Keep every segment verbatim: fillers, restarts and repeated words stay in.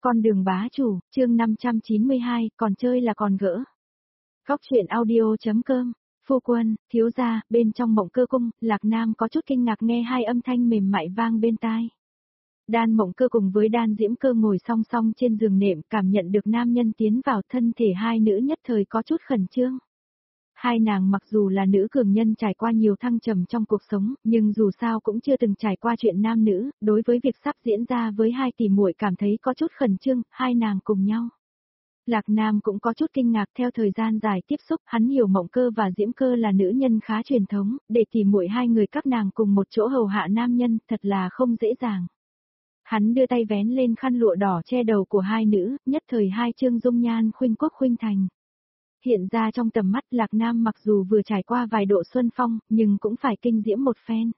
Con đường bá chủ, chương năm trăm chín mươi hai, còn chơi là còn gỡ. Góc truyện audio.com, phu quân, thiếu gia, bên trong Mộng Cơ cung, Lạc Nam có chút kinh ngạc nghe hai âm thanh mềm mại vang bên tai. Đan Mộng Cơ cùng với Đan Diễm Cơ ngồi song song trên giường nệm, cảm nhận được nam nhân tiến vào thân thể hai nữ nhất thời có chút khẩn trương. Hai nàng mặc dù là nữ cường nhân trải qua nhiều thăng trầm trong cuộc sống, nhưng dù sao cũng chưa từng trải qua chuyện nam nữ, đối với việc sắp diễn ra với hai tỷ muội cảm thấy có chút khẩn trương, hai nàng cùng nhau. Lạc Nam cũng có chút kinh ngạc theo thời gian dài tiếp xúc, hắn hiểu Mộng Cơ và Diễm Cơ là nữ nhân khá truyền thống, để tỷ muội hai người các nàng cùng một chỗ hầu hạ nam nhân, thật là không dễ dàng. Hắn đưa tay vén lên khăn lụa đỏ che đầu của hai nữ, nhất thời hai chương dung nhan khuynh quốc khuynh thành. Hiện ra trong tầm mắt Lạc Nam mặc dù vừa trải qua vài độ xuân phong, nhưng cũng phải kinh diễm một phen.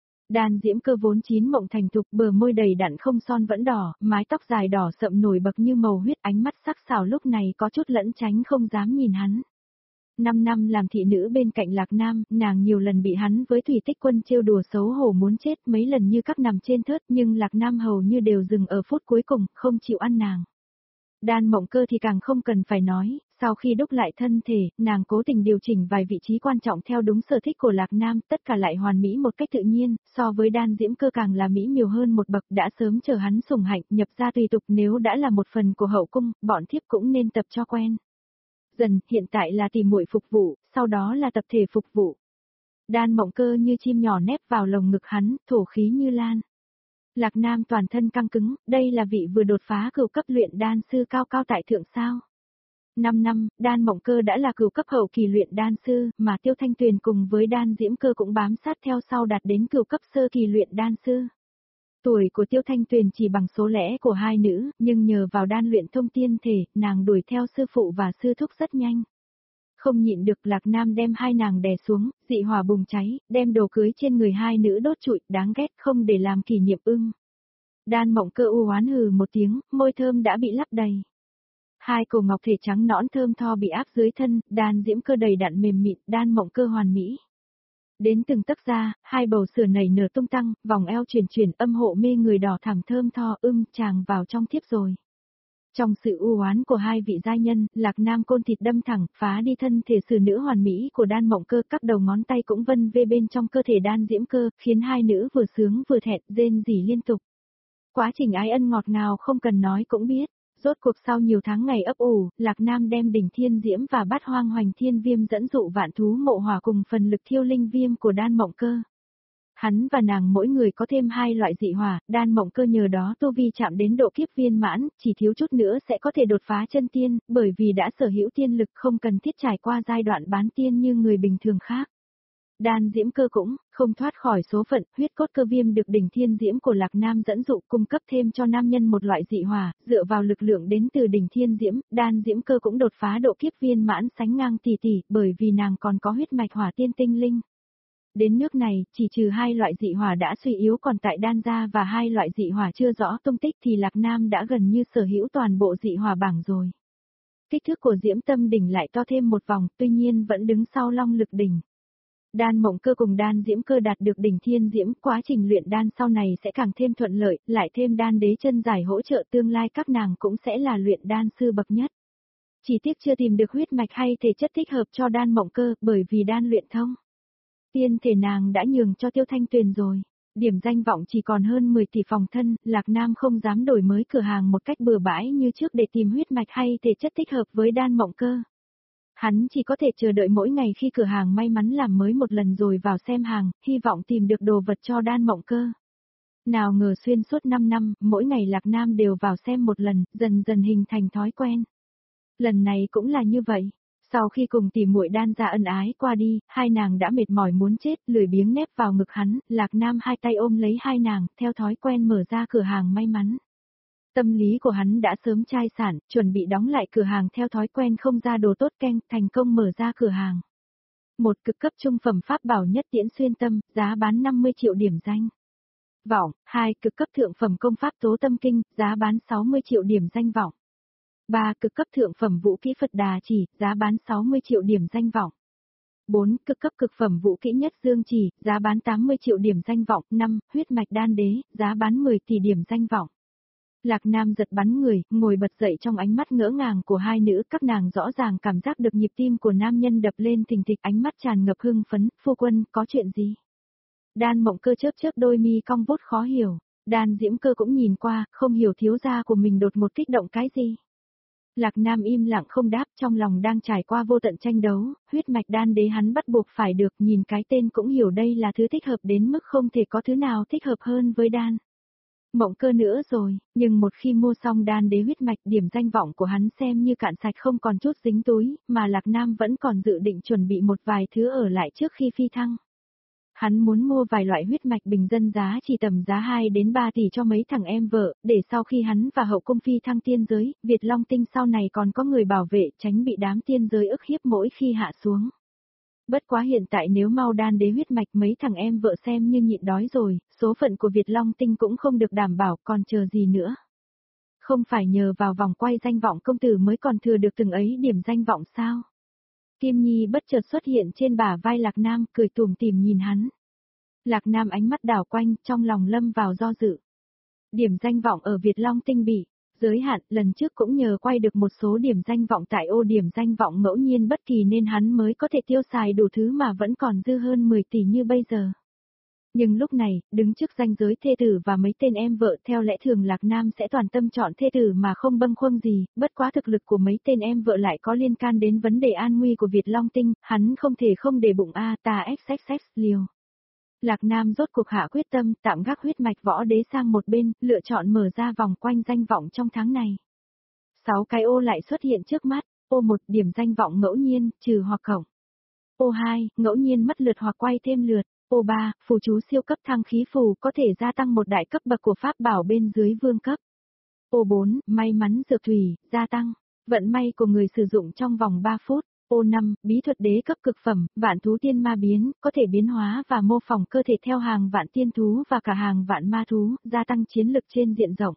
Đan Diễm Cơ vốn chín mộng thành thục, bờ môi đầy đặn không son vẫn đỏ, mái tóc dài đỏ sậm nổi bật như màu huyết, ánh mắt sắc sảo lúc này có chút lẫn tránh không dám nhìn hắn. Năm năm làm thị nữ bên cạnh Lạc Nam, nàng nhiều lần bị hắn với Thủy Tích Quân trêu đùa xấu hổ muốn chết, mấy lần như các nằm trên thớt, nhưng Lạc Nam hầu như đều dừng ở phút cuối cùng, không chịu ăn nàng. Đan Mộng Cơ thì càng không cần phải nói, sau khi đúc lại thân thể, nàng cố tình điều chỉnh vài vị trí quan trọng theo đúng sở thích của Lạc Nam, tất cả lại hoàn mỹ một cách tự nhiên, so với Đan Diễm Cơ càng là mỹ miều hơn một bậc, đã sớm chờ hắn sủng hạnh, nhập gia tùy tục, nếu đã là một phần của hậu cung, bọn thiếp cũng nên tập cho quen. Dần, hiện tại là tỷ muội phục vụ, sau đó là tập thể phục vụ. Đan Mộng Cơ như chim nhỏ nép vào lồng ngực hắn, thổ khí như lan. Lạc Nam toàn thân căng cứng, đây là vị vừa đột phá cửu cấp luyện đan sư cao cao tại thượng sao. Năm năm, Đan Mộng Cơ đã là cửu cấp hậu kỳ luyện đan sư, mà Tiêu Thanh Tuyền cùng với Đan Diễm Cơ cũng bám sát theo sau đạt đến cửu cấp sơ kỳ luyện đan sư. Tuổi của Tiêu Thanh Tuyền chỉ bằng số lẻ của hai nữ, nhưng nhờ vào đan luyện thông tiên thể, nàng đuổi theo sư phụ và sư thúc rất nhanh. Không nhịn được Lạc Nam đem hai nàng đè xuống, dị hỏa bùng cháy, đem đồ cưới trên người hai nữ đốt trụi, đáng ghét không để làm kỷ niệm ưng. Đan Mộng Cơ u oán hừ một tiếng, môi thơm đã bị lấp đầy. Hai cổ ngọc thể trắng nõn thơm tho bị áp dưới thân, Đan Diễm Cơ đầy đặn mềm mịn, Đan Mộng Cơ hoàn mỹ. Đến từng tấc da, hai bầu sữa nảy nở tung tăng, vòng eo chuyển chuyển, âm hộ mê người đỏ thẳm thơm tho, ưm, chàng vào trong thiếp rồi. Trong sự u oán của hai vị giai nhân, Lạc Nam côn thịt đâm thẳng, phá đi thân thể xử nữ hoàn mỹ của Đan Mộng Cơ, các đầu ngón tay cũng vân vê bên trong cơ thể Đan Diễm Cơ, khiến hai nữ vừa sướng vừa thẹn, rên rỉ liên tục. Quá trình ái ân ngọt ngào không cần nói cũng biết. Rốt cuộc sau nhiều tháng ngày ấp ủ, Lạc Nam đem đỉnh thiên diễm và bát hoang hoành thiên viêm dẫn dụ vạn thú mộ hỏa cùng phần lực thiêu linh viêm của Đan Mộng Cơ. Hắn và nàng mỗi người có thêm hai loại dị hỏa, Đan Mộng Cơ nhờ đó tu vi chạm đến độ kiếp viên mãn, chỉ thiếu chút nữa sẽ có thể đột phá chân tiên, bởi vì đã sở hữu tiên lực không cần thiết trải qua giai đoạn bán tiên như người bình thường khác. Đan Diễm Cơ cũng không thoát khỏi số phận, huyết cốt cơ viêm được đỉnh thiên diễm của Lạc Nam dẫn dụ cung cấp thêm cho nam nhân một loại dị hỏa, dựa vào lực lượng đến từ đỉnh thiên diễm, Đan Diễm Cơ cũng đột phá độ kiếp viên mãn sánh ngang tỷ tỷ, bởi vì nàng còn có huyết mạch hỏa tiên tinh linh. Đến nước này, chỉ trừ hai loại dị hỏa đã suy yếu còn tại đan gia và hai loại dị hỏa chưa rõ tung tích thì Lạc Nam đã gần như sở hữu toàn bộ dị hỏa bảng rồi. Kích thước của Diễm Tâm đỉnh lại to thêm một vòng, tuy nhiên vẫn đứng sau Long Lực đỉnh. Đan Mộng Cơ cùng Đan Diễm Cơ đạt được đỉnh thiên diễm, quá trình luyện đan sau này sẽ càng thêm thuận lợi, lại thêm đan đế chân giải hỗ trợ tương lai các nàng cũng sẽ là luyện đan sư bậc nhất. Chỉ tiếc chưa tìm được huyết mạch hay thể chất thích hợp cho Đan Mộng Cơ, bởi vì đan luyện thông. Tiên thể nàng đã nhường cho Tiêu Thanh Tuyền rồi. Điểm danh vọng chỉ còn hơn mười tỷ phòng thân, Lạc Nam không dám đổi mới cửa hàng một cách bừa bãi như trước để tìm huyết mạch hay thể chất thích hợp với Đan Mộng Cơ. Hắn chỉ có thể chờ đợi mỗi ngày khi cửa hàng may mắn làm mới một lần rồi vào xem hàng, hy vọng tìm được đồ vật cho Đan Mộng Cơ. Nào ngờ xuyên suốt năm năm, mỗi ngày Lạc Nam đều vào xem một lần, dần dần hình thành thói quen. Lần này cũng là như vậy. Sau khi cùng tỷ muội Đan gia ân ái qua đi, hai nàng đã mệt mỏi muốn chết, lười biếng nép vào ngực hắn, Lạc Nam hai tay ôm lấy hai nàng, theo thói quen mở ra cửa hàng may mắn. Tâm lý của hắn đã sớm chai sản, chuẩn bị đóng lại cửa hàng theo thói quen không ra đồ tốt keng, thành công mở ra cửa hàng. Một cực cấp trung phẩm pháp bảo nhất tiễn xuyên tâm, giá bán năm mươi triệu điểm danh vọng, hai cực cấp thượng phẩm công pháp tố tâm kinh, giá bán sáu mươi triệu điểm danh vọng. ba cực cấp thượng phẩm vũ kỹ Phật Đà chỉ, giá bán sáu mươi triệu điểm danh vọng. bốn cực cấp cực phẩm vũ kỹ Nhất Dương chỉ, giá bán tám mươi triệu điểm danh vọng. năm huyết mạch đan đế, giá bán mười tỷ điểm danh vọng. Lạc Nam giật bắn người, ngồi bật dậy trong ánh mắt ngỡ ngàng của hai nữ, các nàng rõ ràng cảm giác được nhịp tim của nam nhân đập lên thình thịch, ánh mắt tràn ngập hưng phấn, phu quân, có chuyện gì? Đan Mộng Cơ chớp chớp đôi mi cong vút khó hiểu, Đan Diễm Cơ cũng nhìn qua, không hiểu thiếu gia của mình đột một kích động cái gì. Lạc Nam im lặng không đáp, trong lòng đang trải qua vô tận tranh đấu, huyết mạch đan đế hắn bắt buộc phải được, nhìn cái tên cũng hiểu đây là thứ thích hợp đến mức không thể có thứ nào thích hợp hơn với đan Mộng Cơ nữa rồi, nhưng một khi mua xong đan đế huyết mạch, điểm danh vọng của hắn xem như cạn sạch không còn chút dính túi, mà Lạc Nam vẫn còn dự định chuẩn bị một vài thứ ở lại trước khi phi thăng. Hắn muốn mua vài loại huyết mạch bình dân giá chỉ tầm giá hai đến ba tỷ cho mấy thằng em vợ, để sau khi hắn và hậu cung phi thăng tiên giới, Việt Long Tinh sau này còn có người bảo vệ, tránh bị đám tiên giới ức hiếp mỗi khi hạ xuống. Bất quá hiện tại nếu mau đan đế huyết mạch mấy thằng em vợ xem như nhịn đói rồi, số phận của Việt Long Tinh cũng không được đảm bảo, còn chờ gì nữa. Không phải nhờ vào vòng quay danh vọng công tử mới còn thừa được từng ấy điểm danh vọng sao? Kim Nhi bất chợt xuất hiện trên bả vai Lạc Nam, cười tủm tỉm nhìn hắn. Lạc Nam ánh mắt đảo quanh, trong lòng lâm vào do dự. Điểm danh vọng ở Việt Long Tinh bị giới hạn, lần trước cũng nhờ quay được một số điểm danh vọng tại ô điểm danh vọng ngẫu nhiên bất kỳ nên hắn mới có thể tiêu xài đủ thứ mà vẫn còn dư hơn mười tỷ như bây giờ. Nhưng lúc này, đứng trước ranh giới thê tử và mấy tên em vợ, theo lẽ thường Lạc Nam sẽ toàn tâm chọn thê tử mà không bâng khuâng gì, bất quá thực lực của mấy tên em vợ lại có liên can đến vấn đề an nguy của Việt Long Tinh, hắn không thể không để bụng a ta xxx liều. Lạc Nam rốt cuộc hạ quyết tâm, tạm gác huyết mạch võ đế sang một bên, lựa chọn mở ra vòng quanh danh vọng trong tháng này. Sáu cái ô lại xuất hiện trước mắt, ô một điểm danh vọng ngẫu nhiên, trừ hoặc cộng. ô hai, ngẫu nhiên mất lượt hoặc quay thêm lượt. ô ba, phù chú siêu cấp thăng khí phù có thể gia tăng một đại cấp bậc của pháp bảo bên dưới vương cấp. ô bốn, may mắn dược thủy, gia tăng vận may của người sử dụng trong vòng ba phút. ô năm, bí thuật đế cấp cực phẩm, vạn thú tiên ma biến, có thể biến hóa và mô phỏng cơ thể theo hàng vạn tiên thú và cả hàng vạn ma thú, gia tăng chiến lực trên diện rộng.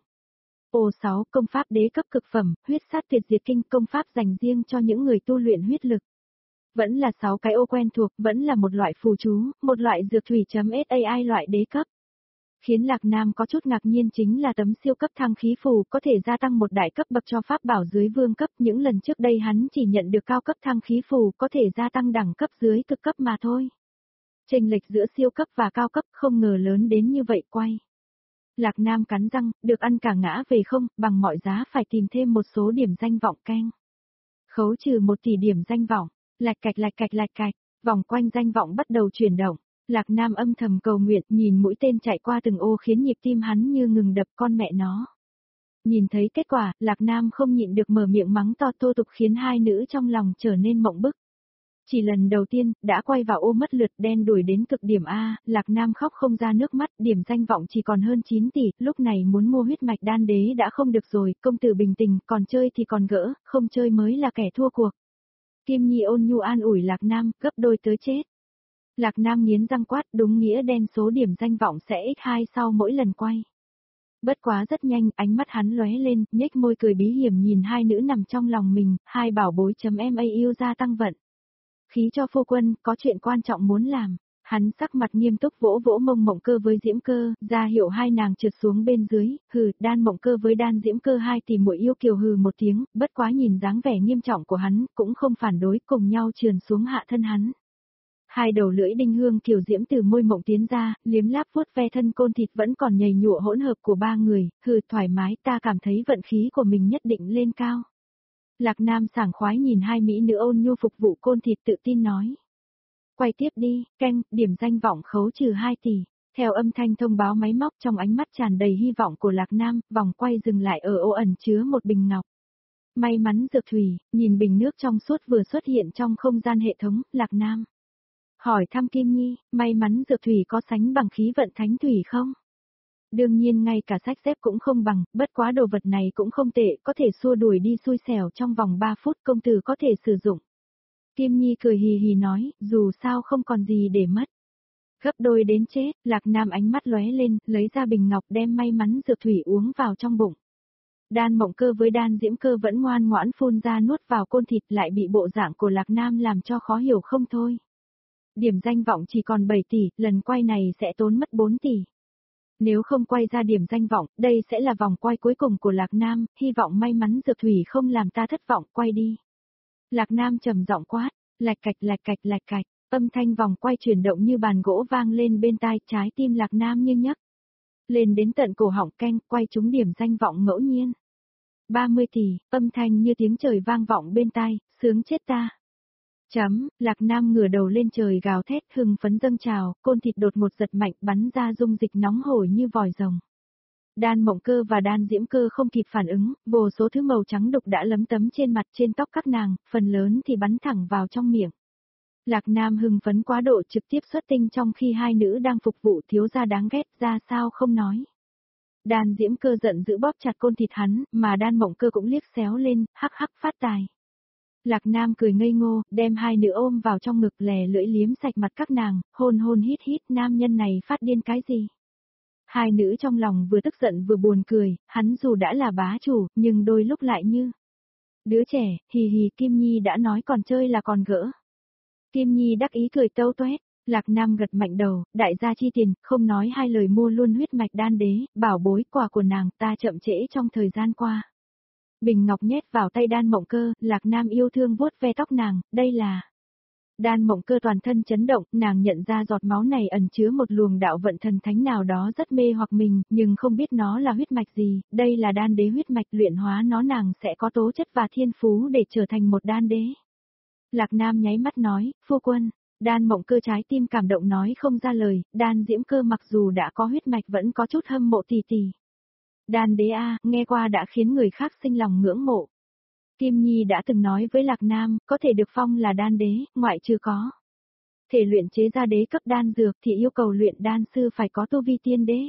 ô sáu, công pháp đế cấp cực phẩm, huyết sát tuyệt diệt kinh, công pháp dành riêng cho những người tu luyện huyết lực. Vẫn là sáu cái ô quen thuộc, vẫn là một loại phù chú, một loại dược thủy.sai loại đế cấp. Khiến Lạc Nam có chút ngạc nhiên chính là tấm siêu cấp thăng khí phù có thể gia tăng một đại cấp bậc cho pháp bảo dưới vương cấp, những lần trước đây hắn chỉ nhận được cao cấp thăng khí phù có thể gia tăng đẳng cấp dưới cực cấp mà thôi. Chênh lệch giữa siêu cấp và cao cấp không ngờ lớn đến như vậy quay. Lạc Nam cắn răng, được ăn cả ngã về không, bằng mọi giá phải tìm thêm một số điểm danh vọng canh. Khấu trừ một tỷ điểm danh vọng, lạch cạch lạch cạch lạch cạch, vòng quanh danh vọng bắt đầu chuyển động. Lạc Nam âm thầm cầu nguyện, nhìn mũi tên chạy qua từng ô khiến nhịp tim hắn như ngừng đập, con mẹ nó. Nhìn thấy kết quả, Lạc Nam không nhịn được mở miệng mắng to thô tục khiến hai nữ trong lòng trở nên mộng bức. Chỉ lần đầu tiên, đã quay vào ô mất lượt, đen đuổi đến cực điểm A, Lạc Nam khóc không ra nước mắt, điểm danh vọng chỉ còn hơn chín tỷ, lúc này muốn mua huyết mạch đan đế đã không được rồi, công tử bình tĩnh, còn chơi thì còn gỡ, không chơi mới là kẻ thua cuộc. Kim Nhi ôn nhu an ủi Lạc Nam, gấp đôi tới chết. Lạc Nam nghiến răng quát, đúng nghĩa đen số điểm danh vọng sẽ nhân hai sau mỗi lần quay. Bất quá rất nhanh, ánh mắt hắn lóe lên, nhếch môi cười bí hiểm nhìn hai nữ nằm trong lòng mình, hai bảo bối chấm em a yêu gia tăng vận. Khí cho phu quân, có chuyện quan trọng muốn làm. Hắn sắc mặt nghiêm túc vỗ vỗ mông Mộng Cơ với Diễm Cơ, ra hiệu hai nàng trượt xuống bên dưới, hừ, Đan Mộng Cơ với Đan Diễm Cơ hai tỷ muội yêu kiều hừ một tiếng, bất quá nhìn dáng vẻ nghiêm trọng của hắn, cũng không phản đối, cùng nhau trườn xuống hạ thân hắn. Hai đầu lưỡi đinh hương kiều diễm từ môi Mộng tiến ra, liếm láp vuốt ve thân côn thịt vẫn còn nhầy nhụa hỗn hợp của ba người, hừ thoải mái, ta cảm thấy vận khí của mình nhất định lên cao. Lạc Nam sảng khoái nhìn hai mỹ nữ ôn nhu phục vụ côn thịt tự tin nói. Quay tiếp đi, canh, điểm danh vọng khấu trừ hai tỷ. Theo âm thanh thông báo máy móc trong ánh mắt tràn đầy hy vọng của Lạc Nam, vòng quay dừng lại ở ô ẩn chứa một bình ngọc. May mắn dược thủy, nhìn bình nước trong suốt vừa xuất hiện trong không gian hệ thống, Lạc Nam. Hỏi thăm Kim Nhi, may mắn dược thủy có sánh bằng khí vận thánh thủy không? Đương nhiên ngay cả sách dép cũng không bằng, bất quá đồ vật này cũng không tệ, có thể xua đuổi đi xui xẻo trong vòng ba phút công tử có thể sử dụng. Kim Nhi cười hì hì nói, dù sao không còn gì để mất. Gấp đôi đến chết, Lạc Nam ánh mắt lóe lên, lấy ra bình ngọc đem may mắn dược thủy uống vào trong bụng. Đan Mộng Cơ với Đan Diễm Cơ vẫn ngoan ngoãn phun ra nuốt vào côn thịt lại bị bộ dạng của Lạc Nam làm cho khó hiểu không thôi. Điểm danh vọng chỉ còn bảy tỷ, lần quay này sẽ tốn mất bốn tỷ. Nếu không quay ra điểm danh vọng, đây sẽ là vòng quay cuối cùng của Lạc Nam, hy vọng may mắn Dược Thủy không làm ta thất vọng, quay đi. Lạc Nam trầm giọng quát, lạch cạch lạch cạch lạch cạch, âm thanh vòng quay chuyển động như bàn gỗ vang lên bên tai, trái tim Lạc Nam như nhấc lên đến tận cổ họng canh, quay trúng điểm danh vọng ngẫu nhiên. ba mươi tỷ, âm thanh như tiếng trời vang vọng bên tai, sướng chết ta. Chấm, Lạc Nam ngửa đầu lên trời gào thét hưng phấn dâng trào, côn thịt đột một giật mạnh bắn ra dung dịch nóng hổi như vòi rồng. Đan Mộng Cơ và Đan Diễm Cơ không kịp phản ứng, vô số thứ màu trắng đục đã lấm tấm trên mặt trên tóc các nàng, phần lớn thì bắn thẳng vào trong miệng. Lạc Nam hưng phấn quá độ trực tiếp xuất tinh trong khi hai nữ đang phục vụ thiếu gia đáng ghét ra sao không nói. Đan Diễm Cơ giận dữ bóp chặt côn thịt hắn, mà Đan Mộng Cơ cũng liếc xéo lên, hắc hắc phát tài. Lạc Nam cười ngây ngô, đem hai nữ ôm vào trong ngực lè lưỡi liếm sạch mặt các nàng, hôn hôn hít hít, nam nhân này phát điên cái gì. Hai nữ trong lòng vừa tức giận vừa buồn cười, hắn dù đã là bá chủ, nhưng đôi lúc lại như đứa trẻ, hì hì Kim Nhi đã nói còn chơi là còn gỡ. Kim Nhi đắc ý cười tâu toét, Lạc Nam gật mạnh đầu, đại gia chi tiền, không nói hai lời mua luôn huyết mạch đan đế, bảo bối quà của nàng ta chậm trễ trong thời gian qua. Bình ngọc nhét vào tay Đan Mộng Cơ, Lạc Nam yêu thương vuốt ve tóc nàng, đây là... Đan Mộng Cơ toàn thân chấn động, nàng nhận ra giọt máu này ẩn chứa một luồng đạo vận thần thánh nào đó rất mê hoặc mình, nhưng không biết nó là huyết mạch gì, đây là đan đế huyết mạch, luyện hóa nó nàng sẽ có tố chất và thiên phú để trở thành một đan đế. Lạc Nam nháy mắt nói, phu quân. Đan Mộng Cơ trái tim cảm động nói không ra lời, Đan Diễm Cơ mặc dù đã có huyết mạch vẫn có chút hâm mộ tỷ tỷ. Đan đế a, nghe qua đã khiến người khác sinh lòng ngưỡng mộ. Kim Nhi đã từng nói với Lạc Nam, có thể được phong là đan đế, ngoại trừ có thể luyện chế ra đế cấp đan dược thì yêu cầu luyện đan sư phải có tu vi tiên đế.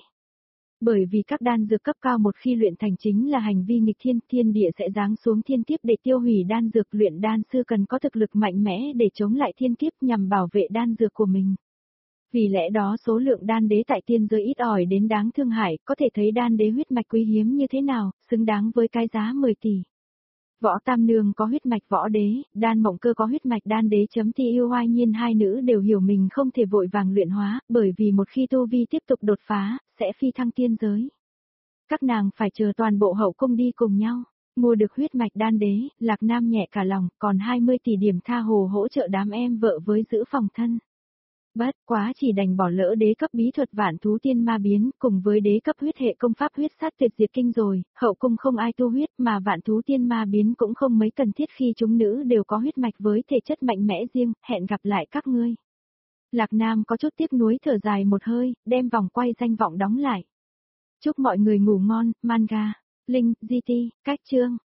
Bởi vì các đan dược cấp cao một khi luyện thành chính là hành vi nghịch thiên, thiên địa sẽ giáng xuống thiên kiếp để tiêu hủy đan dược, luyện đan sư cần có thực lực mạnh mẽ để chống lại thiên kiếp nhằm bảo vệ đan dược của mình. Vì lẽ đó số lượng đan đế tại tiên giới ít ỏi đến đáng thương hại, có thể thấy đan đế huyết mạch quý hiếm như thế nào, xứng đáng với cái giá mười tỷ. Võ Tam Nương có huyết mạch võ đế, Đan Mộng Cơ có huyết mạch đan đế chấm ti yêu hoai nhiên hai nữ đều hiểu mình không thể vội vàng luyện hóa, bởi vì một khi tu vi tiếp tục đột phá, sẽ phi thăng tiên giới. Các nàng phải chờ toàn bộ hậu cung đi cùng nhau, mua được huyết mạch đan đế, Lạc Nam nhẹ cả lòng, còn hai mươi tỷ điểm tha hồ hỗ trợ đám em vợ với giữ phòng thân. Bất quá chỉ đành bỏ lỡ đế cấp bí thuật vạn thú tiên ma biến, cùng với đế cấp huyết hệ công pháp huyết sát tuyệt diệt kinh rồi, hậu cung không ai tu huyết mà vạn thú tiên ma biến cũng không mấy cần thiết khi chúng nữ đều có huyết mạch với thể chất mạnh mẽ riêng, hẹn gặp lại các ngươi. Lạc Nam có chút tiếc nuối thở dài một hơi, đem vòng quay danh vọng đóng lại. Chúc mọi người ngủ ngon, manga, link, giê tê, cách chương.